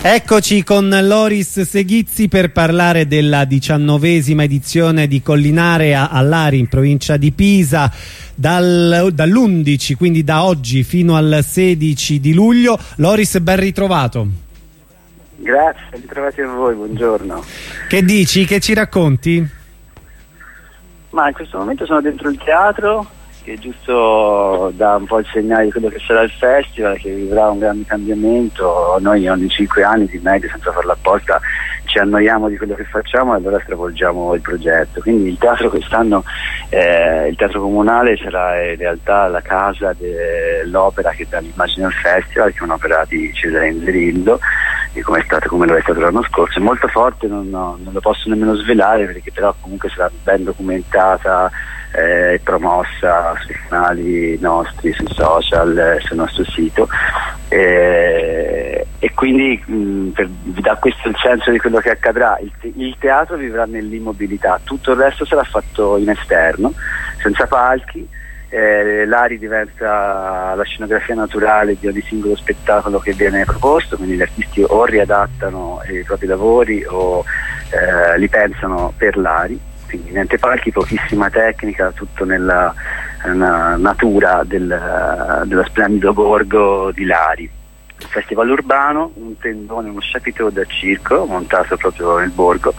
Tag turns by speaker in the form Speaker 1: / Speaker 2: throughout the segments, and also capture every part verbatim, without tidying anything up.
Speaker 1: Eccoci con Loris Seghizzi per parlare della diciannovesima edizione di Collinare a, a Lari in provincia di Pisa dal, dall'undici, quindi da oggi fino al sedici di luglio. Loris, ben ritrovato.
Speaker 2: Grazie, ritrovati a voi, buongiorno.
Speaker 1: Che dici? Che ci racconti?
Speaker 2: Ma in questo momento sono dentro il teatro, che giusto dà un po' il segnale di quello che sarà il festival, che vivrà un grande cambiamento. Noi ogni cinque anni di media, senza farla apposta, ci annoiamo di quello che facciamo e allora stravolgiamo il progetto. Quindi il teatro quest'anno, eh, il teatro comunale, sarà in realtà la casa dell'opera che dà l'immagine al festival, che è un'opera di Cesare Inzerillo, e come è stato, come lo è stato l'anno scorso. È molto forte, non, no, non lo posso nemmeno svelare, perché però comunque sarà ben documentata e eh, promossa sui canali nostri, sui social, eh, sul nostro sito, eh, e quindi mh, per, vi dà questo il senso di quello che accadrà. Il, te il teatro vivrà nell'immobilità, tutto il resto sarà fatto in esterno, senza palchi. Eh, Lari diventa la scenografia naturale di ogni singolo spettacolo che viene proposto, quindi gli artisti o riadattano i propri lavori o eh, li pensano per Lari. Quindi niente palchi, pochissima tecnica, tutto nella, nella natura del, dello splendido borgo di Lari. Il festival urbano, un tendone, uno chapiteau da circo montato proprio nel borgo,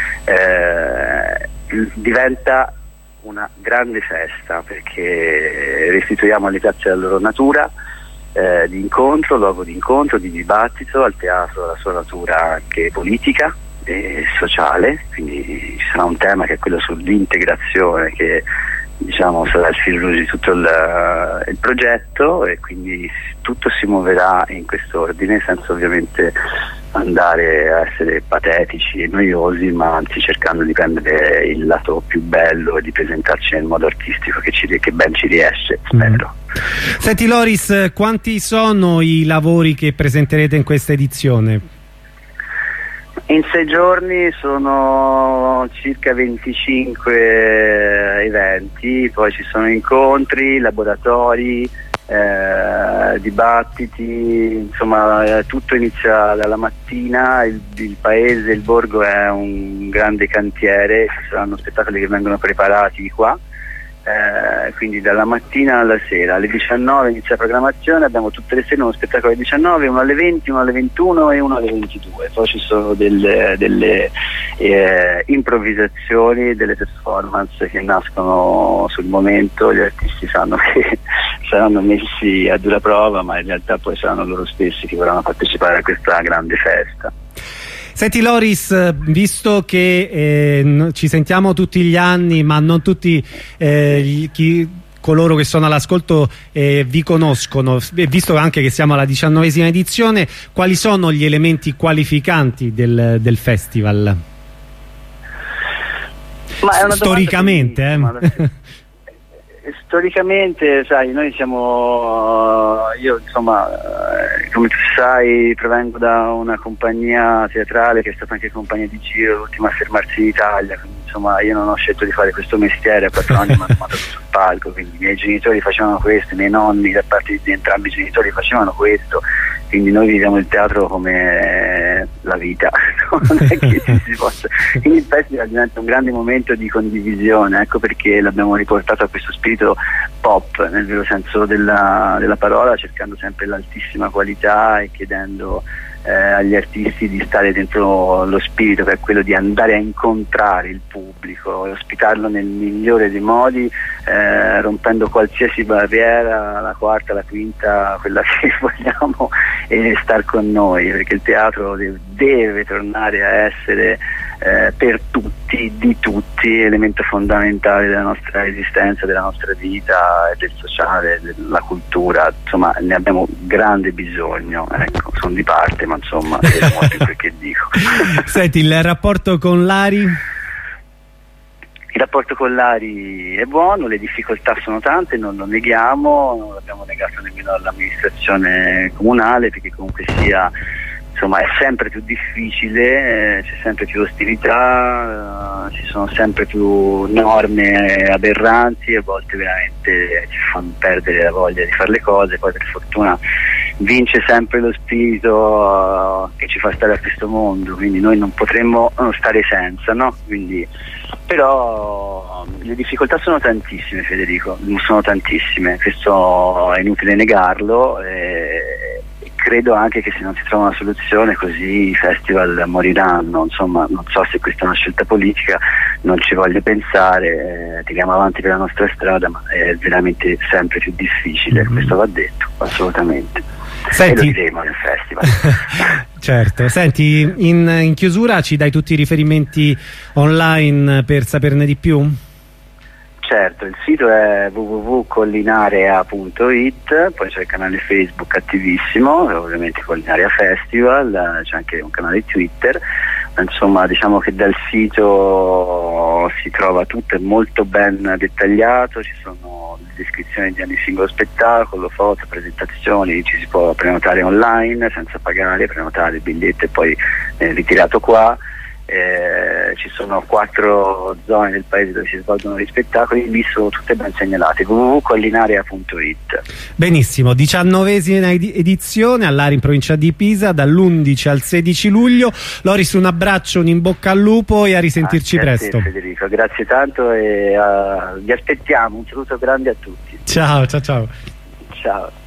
Speaker 2: eh, diventa una grande festa, perché restituiamo alle piazze la loro natura eh, di incontro, luogo di incontro, di dibattito, al teatro la sua natura anche politica e sociale. Quindi ci sarà un tema che è quello sull'integrazione, che diciamo sarà il fil rouge di tutto il, il progetto, e quindi tutto si muoverà in questo ordine, senza ovviamente andare a essere patetici e noiosi, ma anzi cercando di prendere il lato più bello e di presentarci nel modo artistico che, ci, che ben ci riesce, spero.
Speaker 1: Mm. Senti Loris, quanti sono i lavori che presenterete in questa edizione?
Speaker 2: In sei giorni sono circa venticinque eventi, poi ci sono incontri, laboratori, eh, dibattiti, insomma eh, tutto inizia dalla mattina. Il, il paese, il borgo è un grande cantiere, ci saranno spettacoli che vengono preparati qua. Eh, quindi dalla mattina alla sera, alle diciannove inizia la programmazione, abbiamo tutte le sere uno spettacolo alle diciannove, uno alle venti, uno alle ventuno e uno alle ventidue. Poi ci sono delle, delle eh, improvvisazioni, delle performance che nascono sul momento. Gli artisti sanno che saranno messi a dura prova, ma in realtà poi saranno loro stessi che vorranno partecipare a questa grande festa.
Speaker 1: Senti Loris, visto che eh, ci sentiamo tutti gli anni, ma non tutti eh, chi, coloro che sono all'ascolto eh, vi conoscono, visto anche che siamo alla diciannovesima edizione, quali sono gli elementi qualificanti del, del festival?
Speaker 2: Ma è una
Speaker 1: storicamente, eh?
Speaker 2: Storicamente, sai, noi siamo, io insomma, eh, come tu sai, provengo da una compagnia teatrale che è stata anche compagnia di giro, l'ultima a fermarsi in Italia, quindi insomma io non ho scelto di fare questo mestiere, a quattro anni mi hanno mandato sul palco, quindi i miei genitori facevano questo, i miei nonni da parte di entrambi i genitori facevano questo, quindi noi viviamo il teatro come la vita, non è che ci si possa. Quindi il festival diventa un grande momento di condivisione, ecco perché l'abbiamo riportato a questo spirito pop nel vero senso della, della parola, cercando sempre l'altissima qualità e chiedendo eh, agli artisti di stare dentro lo spirito, che è quello di andare a incontrare il pubblico e ospitarlo nel migliore dei modi, eh, rompendo qualsiasi barriera, la quarta, la quinta, quella che vogliamo, e star con noi, perché il teatro deve, deve tornare a essere eh, per tutti, di tutti, elemento fondamentale della nostra esistenza, della nostra vita, del sociale, della cultura. Insomma, ne abbiamo grande bisogno, ecco, sono di parte, ma insomma è molto in quel che dico.
Speaker 1: Senti, il rapporto con Lari?
Speaker 2: Il rapporto con Lari è buono, le difficoltà sono tante, non lo neghiamo, non l'abbiamo negato nemmeno all'amministrazione comunale, perché comunque sia, insomma, è sempre più difficile, eh, c'è sempre più ostilità, eh, ci sono sempre più norme aberranti, a volte veramente ci fanno perdere la voglia di fare le cose. Poi per fortuna vince sempre lo spirito che ci fa stare a questo mondo, quindi noi non potremmo non stare senza, no? Quindi, però le difficoltà sono tantissime, Federico, sono tantissime, questo è inutile negarlo, e credo anche che se non si trova una soluzione così i festival moriranno. Insomma, non so se questa è una scelta politica, non ci voglio pensare, eh, tiriamo avanti per la nostra strada, ma è veramente sempre più difficile, mm-hmm. questo va detto, assolutamente.
Speaker 1: Senti,
Speaker 2: e lo diremo nel festival.
Speaker 1: Certo, senti, in, in chiusura ci dai tutti i riferimenti online per saperne di più?
Speaker 2: Certo, il sito è w w w punto collinarea punto it, poi c'è il canale Facebook attivissimo, ovviamente Collinarea Festival, c'è anche un canale Twitter, insomma diciamo che dal sito si trova tutto, è molto ben dettagliato, ci sono le descrizioni di ogni singolo spettacolo, foto, presentazioni, ci si può prenotare online senza pagare, prenotare il biglietto e poi eh, ritirato qua. Eh, ci sono quattro zone del paese dove si svolgono gli spettacoli, lì sono tutte ben segnalate, w w w punto collinarea punto it.
Speaker 1: Benissimo, diciannovesima edizione all'Ari in provincia di Pisa dall'undici al sedici luglio. Loris, un abbraccio, un in bocca al lupo e a risentirci
Speaker 2: grazie
Speaker 1: presto.
Speaker 2: Federico, grazie tanto e uh, vi aspettiamo, un saluto grande a tutti.
Speaker 1: Ciao ciao ciao.
Speaker 2: Ciao.